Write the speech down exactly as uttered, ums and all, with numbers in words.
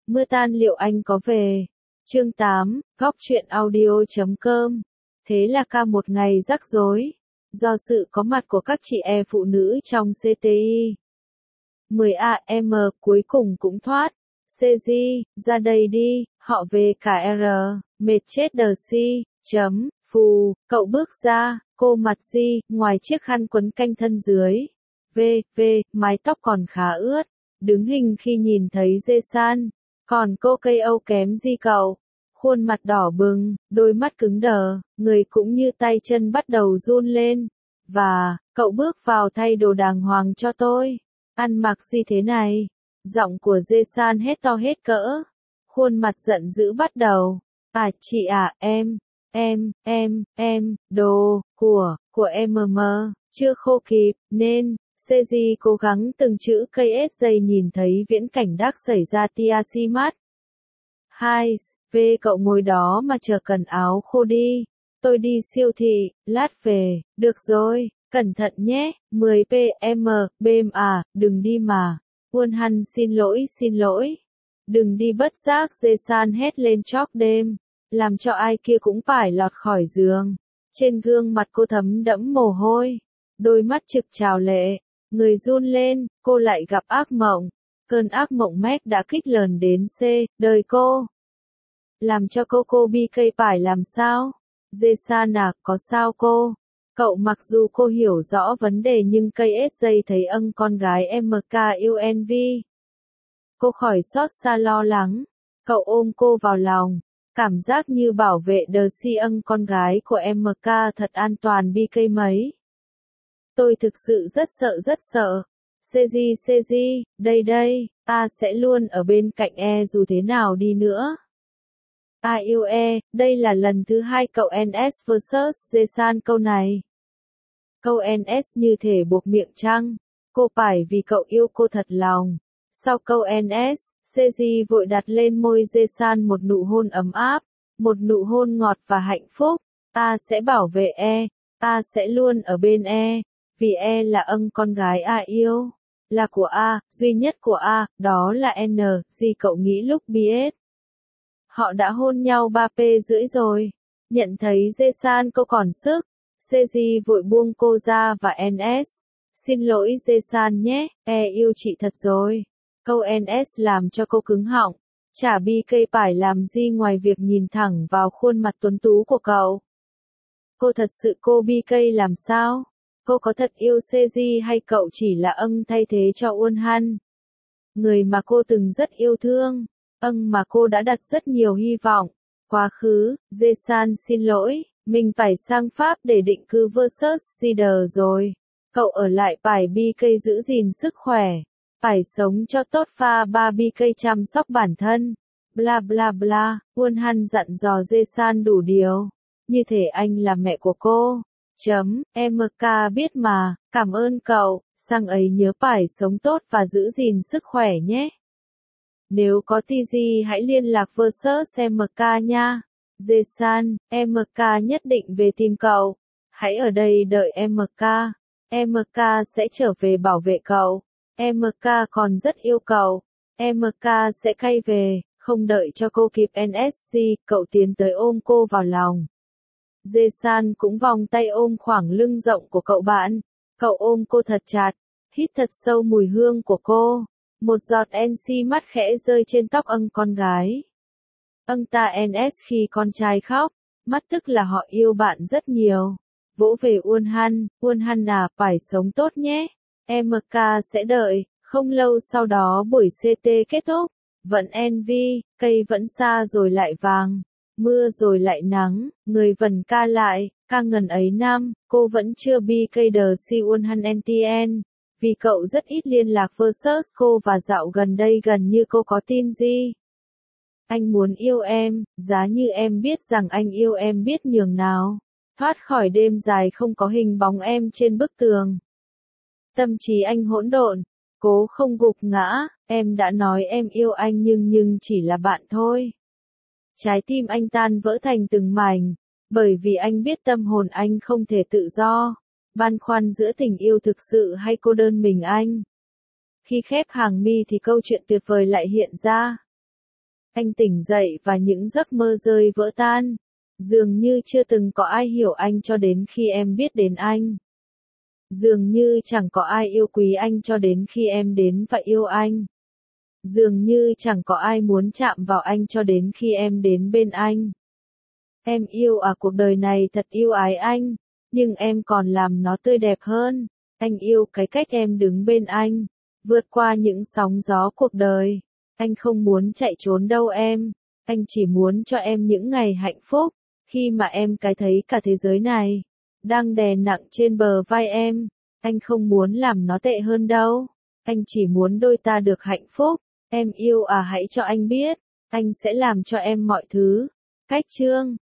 Mưa tan liệu anh có về? Chương tám, góc truyện audio chấm com. Thế là ca một ngày rắc rối. Do sự có mặt của các chị em phụ nữ trong xê tê i. mười a em cuối cùng cũng thoát. xê giê, ra đây đi, họ về cả R, mệt chết đờ si, chấm, phù, cậu bước ra, cô mặt di, ngoài chiếc khăn quấn canh thân dưới. V, V, mái tóc còn khá ướt, đứng hình khi nhìn thấy dê san. Còn cô cây âu kém gì cậu? Khuôn mặt đỏ bừng, đôi mắt cứng đờ, người cũng như tay chân bắt đầu run lên. Và, cậu bước vào thay đồ đàng hoàng cho tôi. Ăn mặc gì thế này? Giọng của dê san hết to hết cỡ. Khuôn mặt giận dữ bắt đầu. À chị à, em, em, em, em, đồ, của, của em mờ mờ, chưa khô kịp, nên, xê giê cố gắng từng chữ cây ét dây nhìn thấy viễn cảnh đắc xảy ra tia si mắt. Hai, V cậu ngồi đó mà chờ cần áo khô đi. Tôi đi siêu thị, lát về, được rồi, cẩn thận nhé. mười p m, bêm à, đừng đi mà. Uôn Hăn xin lỗi xin lỗi. Đừng đi bất giác dê san hét lên chóp đêm, làm cho ai kia cũng phải lọt khỏi giường. Trên gương mặt cô thấm đẫm mồ hôi, đôi mắt trực trào lệ, người run lên, cô lại gặp ác mộng. Cơn ác mộng mét đã kích lờn đến C, đời cô. Làm cho cô cô bi cây phải làm sao? Dê san à, có sao cô? Cậu mặc dù cô hiểu rõ vấn đề nhưng cây ét dây thấy ân con gái em ca yêu en vê. Cô khỏi xót xa lo lắng. Cậu ôm cô vào lòng. Cảm giác như bảo vệ đờ si ân con gái của em ca thật an toàn bi cây mấy. Tôi thực sự rất sợ rất sợ. xê giê xê giê, đây đây, A sẽ luôn ở bên cạnh E dù thế nào đi nữa. A yêu E, đây là lần thứ hai cậu en ét versus dê san câu này. Câu en ét như thể buộc miệng chăng? Cô phải vì cậu yêu cô thật lòng. Sau câu en ét, xê giê vội đặt lên môi dê san một nụ hôn ấm áp, một nụ hôn ngọt và hạnh phúc. A sẽ bảo vệ E, A sẽ luôn ở bên E, vì E là ân con gái A yêu. Là của A, duy nhất của A, đó là N, gì cậu nghĩ lúc biết. Họ đã hôn nhau ba p rưỡi rồi. Nhận thấy dê san cô còn sức, xê giê vội buông cô ra và en ét. Xin lỗi dê san nhé, E yêu chị thật rồi. Câu en ét làm cho cô cứng họng. Chả bi cây phải làm gì ngoài việc nhìn thẳng vào khuôn mặt tuấn tú của cậu. Cô thật sự cô bi cây làm sao? Cô có thật yêu xê giê hay cậu chỉ là ân thay thế cho Uôn Hăn? Người mà cô từng rất yêu thương, ân mà cô đã đặt rất nhiều hy vọng. Quá khứ, dê san xin lỗi, mình phải sang Pháp để định cư versus Cedar rồi. Cậu ở lại phải bi cây giữ gìn sức khỏe, phải sống cho tốt pha ba bi cây chăm sóc bản thân. Bla bla bla, Uôn Hăn dặn dò dê san đủ điều. Như thể anh là mẹ của cô. Chấm, em ca biết mà, cảm ơn cậu, sang ấy nhớ phải sống tốt và giữ gìn sức khỏe nhé. Nếu có tí gì hãy liên lạc versus em ca nha. Dê san, em ca nhất định về tìm cậu. Hãy ở đây đợi em ca. Em ca sẽ trở về bảo vệ cậu. Em ca còn rất yêu cậu. Em ca sẽ quay về, không đợi cho cô kịp en ét xê, cậu tiến tới ôm cô vào lòng. Dê san cũng vòng tay ôm khoảng lưng rộng của cậu bạn. Cậu ôm cô thật chặt, hít thật sâu mùi hương của cô. Một giọt en xê mắt khẽ rơi trên tóc ân con gái. Ân ta en ét khi con trai khóc, mắt tức là họ yêu bạn rất nhiều. Vỗ về Uôn Hăn, Uôn Hăn à, phải sống tốt nhé. Em ca sẽ đợi, không lâu sau đó buổi xê tê kết thúc. Vẫn en vê, cây vẫn xa rồi lại vàng. Mưa rồi lại nắng, người vẫn ca lại, ca ngần ấy năm, cô vẫn chưa bi cây đờ si Uôn Hăn en tê en. Vì cậu rất ít liên lạc versus cô và dạo gần đây gần như cô có tin gì. Anh muốn yêu em, giá như em biết rằng anh yêu em biết nhường nào. Thoát khỏi đêm dài không có hình bóng em trên bức tường. Tâm trí anh hỗn độn, cố không gục ngã, em đã nói em yêu anh nhưng nhưng chỉ là bạn thôi. Trái tim anh tan vỡ thành từng mảnh, bởi vì anh biết tâm hồn anh không thể tự do, băn khoăn giữa tình yêu thực sự hay cô đơn mình anh. Khi khép hàng mi thì câu chuyện tuyệt vời lại hiện ra. Anh tỉnh dậy và những giấc mơ rơi vỡ tan. Dường như chưa từng có ai hiểu anh cho đến khi em biết đến anh. Dường như chẳng có ai yêu quý anh cho đến khi em đến và yêu anh. Dường như chẳng có ai muốn chạm vào anh cho đến khi em đến bên anh. Em yêu à, cuộc đời này thật yêu ái anh, nhưng em còn làm nó tươi đẹp hơn. Anh yêu cái cách em đứng bên anh, vượt qua những sóng gió cuộc đời. Anh không muốn chạy trốn đâu em, anh chỉ muốn cho em những ngày hạnh phúc, khi mà em cái thấy cả thế giới này đang đè nặng trên bờ vai em. Anh không muốn làm nó tệ hơn đâu, anh chỉ muốn đôi ta được hạnh phúc. Em yêu à, hãy cho anh biết, anh sẽ làm cho em mọi thứ. Cách chương